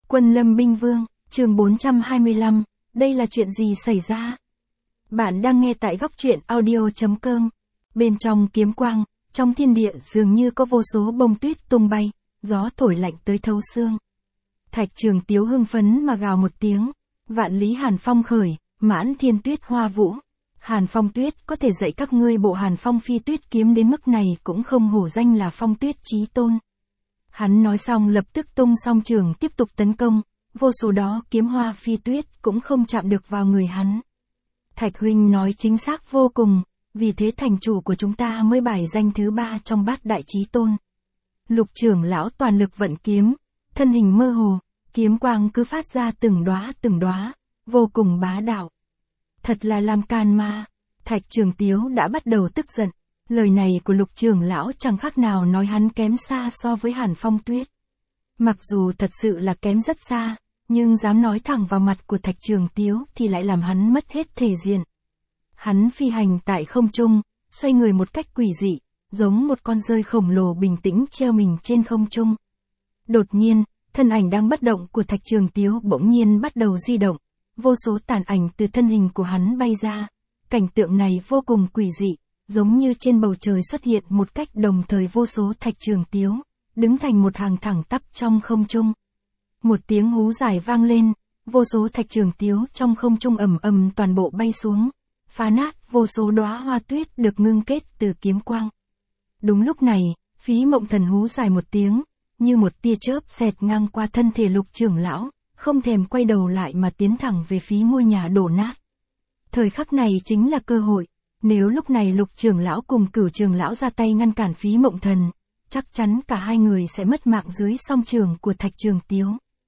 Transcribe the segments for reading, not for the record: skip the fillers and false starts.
Quân Lâm Binh Vương, chương 425, đây là chuyện gì xảy ra? Bạn đang nghe tại góc truyện audio.com. Bên trong kiếm quang, trong thiên địa dường như có vô số bông tuyết tung bay, gió thổi lạnh tới thấu xương. Thạch Trường Tiếu hưng phấn mà gào một tiếng, vạn lý hàn phong khởi, mãn thiên tuyết hoa vũ. Hàn phong tuyết có thể dạy các ngươi bộ hàn phong phi tuyết kiếm đến mức này cũng không hổ danh là phong tuyết chí tôn. Hắn nói xong lập tức tung song trường tiếp tục tấn công, vô số đó kiếm hoa phi tuyết cũng không chạm được vào người hắn. Thạch huynh nói chính xác vô cùng, vì thế thành chủ của chúng ta mới bài danh thứ 3 trong bát đại chí tôn. Lục trưởng lão toàn lực vận kiếm, thân hình mơ hồ, kiếm quang cứ phát ra từng đóa, vô cùng bá đạo. Thật là làm can ma. Thạch Trường Tiếu đã bắt đầu tức giận. Lời này của lục trưởng lão chẳng khác nào nói hắn kém xa so với Hàn Phong Tuyết. Mặc dù thật sự là kém rất xa, nhưng dám nói thẳng vào mặt của Thạch Trường Tiếu thì lại làm hắn mất hết thể diện. Hắn phi hành tại không trung, xoay người một cách quỷ dị, giống một con dơi khổng lồ bình tĩnh treo mình trên không trung. Đột nhiên, thân ảnh đang bất động của Thạch Trường Tiếu bỗng nhiên bắt đầu di động, vô số tàn ảnh từ thân hình của hắn bay ra. Cảnh tượng này vô cùng quỷ dị, giống như trên bầu trời xuất hiện một cách đồng thời vô số Thạch Trường Tiếu, đứng thành một hàng thẳng tắp trong không trung. Một tiếng hú dài vang lên, vô số Thạch Trường Tiếu trong không trung ầm ầm toàn bộ bay xuống, phá nát vô số đóa hoa tuyết được ngưng kết từ kiếm quang. Đúng lúc này, Phí Mộng Thần hú dài một tiếng, như một tia chớp xẹt ngang qua thân thể lục trưởng lão, không thèm quay đầu lại mà tiến thẳng về phía ngôi nhà đổ nát. Thời khắc này chính là cơ hội, nếu lúc này lục trưởng lão cùng Cửu trưởng lão ra tay ngăn cản Phí Mộng Thần, chắc chắn cả hai người sẽ mất mạng dưới song trường của Thạch Trường Tiếu.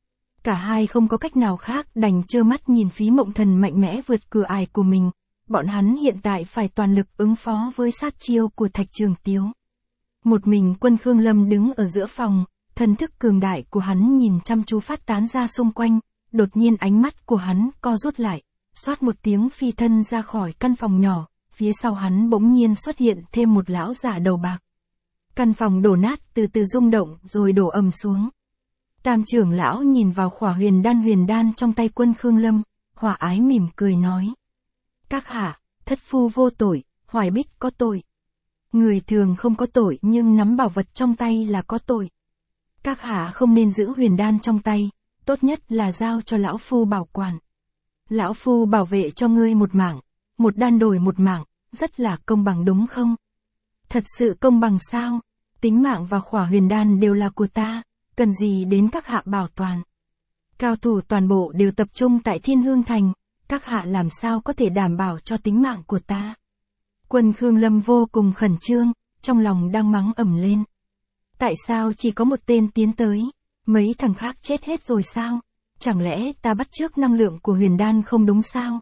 Cả hai không có cách nào khác đành trơ mắt nhìn Phí Mộng Thần mạnh mẽ vượt cửa ải của mình, bọn hắn hiện tại phải toàn lực ứng phó với sát chiêu của Thạch Trường Tiếu. Một mình Quân Khương Lâm đứng ở giữa phòng, thần thức cường đại của hắn nhìn chăm chú phát tán ra xung quanh, đột nhiên ánh mắt của hắn co rút lại, xoát một tiếng phi thân ra khỏi căn phòng nhỏ, phía sau hắn bỗng nhiên xuất hiện thêm một lão giả đầu bạc. Căn phòng đổ nát từ từ rung động rồi đổ ầm xuống. Tam trưởng lão nhìn vào khỏa huyền đan trong tay Quân Khương Lâm, hòa ái mỉm cười nói. Các hạ, thất phu vô tội, Hoài Bích có tội. Người thường không có tội nhưng nắm bảo vật trong tay là có tội. Các hạ không nên giữ huyền đan trong tay, tốt nhất là giao cho lão phu bảo quản. Lão phu bảo vệ cho ngươi một mảng, một đan đổi một mảng, rất là công bằng đúng không? Thật sự công bằng sao? Tính mạng và khỏa huyền đan đều là của ta, cần gì đến các hạ bảo toàn. Cao thủ toàn bộ đều tập trung tại Thiên Hương Thành, các hạ làm sao có thể đảm bảo cho tính mạng của ta? Quân Khương Lâm vô cùng khẩn trương, trong lòng đang mắng ầm lên. Tại sao chỉ có một tên tiến tới, mấy thằng khác chết hết rồi sao? Chẳng lẽ ta bắt chước năng lượng của huyền đan không đúng sao?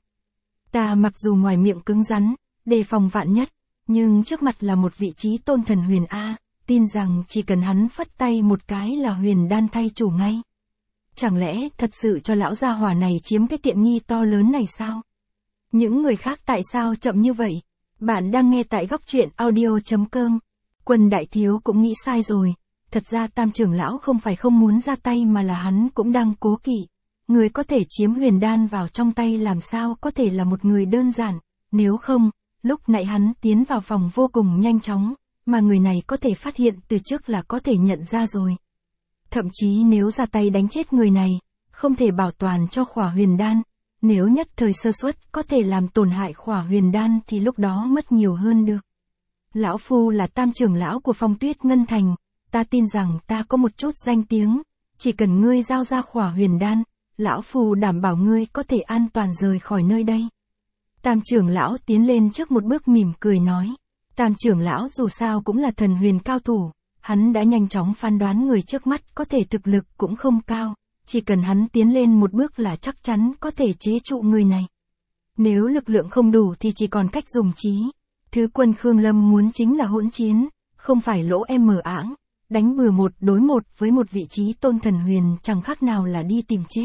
Ta mặc dù ngoài miệng cứng rắn, đề phòng vạn nhất, nhưng trước mặt là một vị trí tôn thần huyền A, tin rằng chỉ cần hắn phất tay một cái là huyền đan thay chủ ngay. Chẳng lẽ thật sự cho lão gia hỏa này chiếm cái tiện nghi to lớn này sao? Những người khác tại sao chậm như vậy? Bạn đang nghe tại góc truyện audio.com. Quân đại thiếu cũng nghĩ sai rồi, thật ra Tam trưởng lão không phải không muốn ra tay mà là hắn cũng đang cố kỵ. Người có thể chiếm huyền đan vào trong tay làm sao có thể là một người đơn giản, nếu không, lúc nãy hắn tiến vào phòng vô cùng nhanh chóng, mà người này có thể phát hiện từ trước là có thể nhận ra rồi. Thậm chí nếu ra tay đánh chết người này, không thể bảo toàn cho khỏa huyền đan, nếu nhất thời sơ suất có thể làm tổn hại khỏa huyền đan thì lúc đó mất nhiều hơn được. Lão phu là Tam trưởng lão của Phong Tuyết Ngân Thành, ta tin rằng ta có một chút danh tiếng, chỉ cần ngươi giao ra khỏa huyền đan, lão phu đảm bảo ngươi có thể an toàn rời khỏi nơi đây. Tam trưởng lão tiến lên trước một bước mỉm cười nói. Tam trưởng lão dù sao cũng là thần huyền cao thủ, hắn đã nhanh chóng phán đoán người trước mắt có thể thực lực cũng không cao, chỉ cần hắn tiến lên một bước là chắc chắn có thể chế trụ người này. Nếu lực lượng không đủ thì chỉ còn cách dùng trí. Thứ Quân Khương Lâm muốn chính là hỗn chiến, không phải lỗ em mờ ảng, đánh bừa một đối một với một vị trí tôn thần huyền chẳng khác nào là đi tìm chết.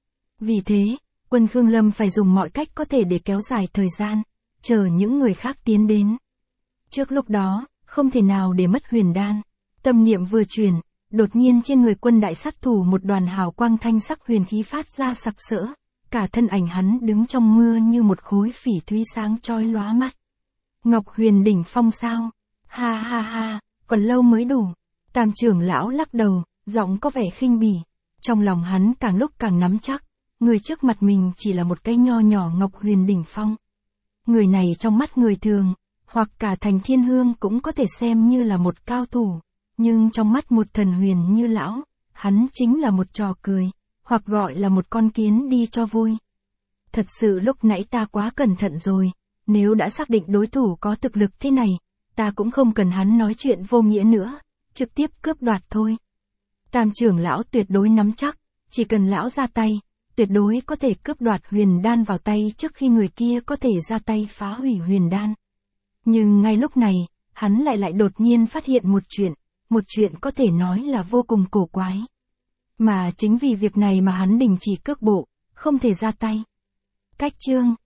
Vì thế, Quân Khương Lâm phải dùng mọi cách có thể để kéo dài thời gian, chờ những người khác tiến đến. Trước lúc đó, không thể nào để mất huyền đan. Tâm niệm vừa chuyển, Đột nhiên trên người quân đại sát thủ một đoàn hào quang thanh sắc huyền khí phát ra sặc sỡ, cả thân ảnh hắn đứng trong mưa như một khối phỉ thúy sáng chói lóa mắt. Ngọc Huyền đỉnh phong sao? Ha ha ha, còn lâu mới đủ. Tam trưởng lão lắc đầu, giọng có vẻ khinh bỉ. Trong lòng hắn càng lúc càng nắm chắc, người trước mặt mình chỉ là một cái nho nhỏ Ngọc Huyền đỉnh phong. Người này trong mắt người thường, hoặc cả thành thiên hương cũng có thể xem như là một cao thủ, nhưng trong mắt một thần huyền như lão, hắn chính là một trò cười, hoặc gọi là một con kiến đi cho vui. Thật sự lúc nãy ta quá cẩn thận rồi, nếu đã xác định đối thủ có thực lực thế này, ta cũng không cần hắn nói chuyện vô nghĩa nữa, trực tiếp cướp đoạt thôi. Tam trưởng lão tuyệt đối nắm chắc, chỉ cần lão ra tay, tuyệt đối có thể cướp đoạt huyền đan vào tay trước khi người kia có thể ra tay phá hủy huyền đan. Nhưng ngay lúc này, hắn lại đột nhiên phát hiện một chuyện có thể nói là vô cùng cổ quái. Mà chính vì việc này mà hắn đình chỉ cước bộ, không thể ra tay. Cách chương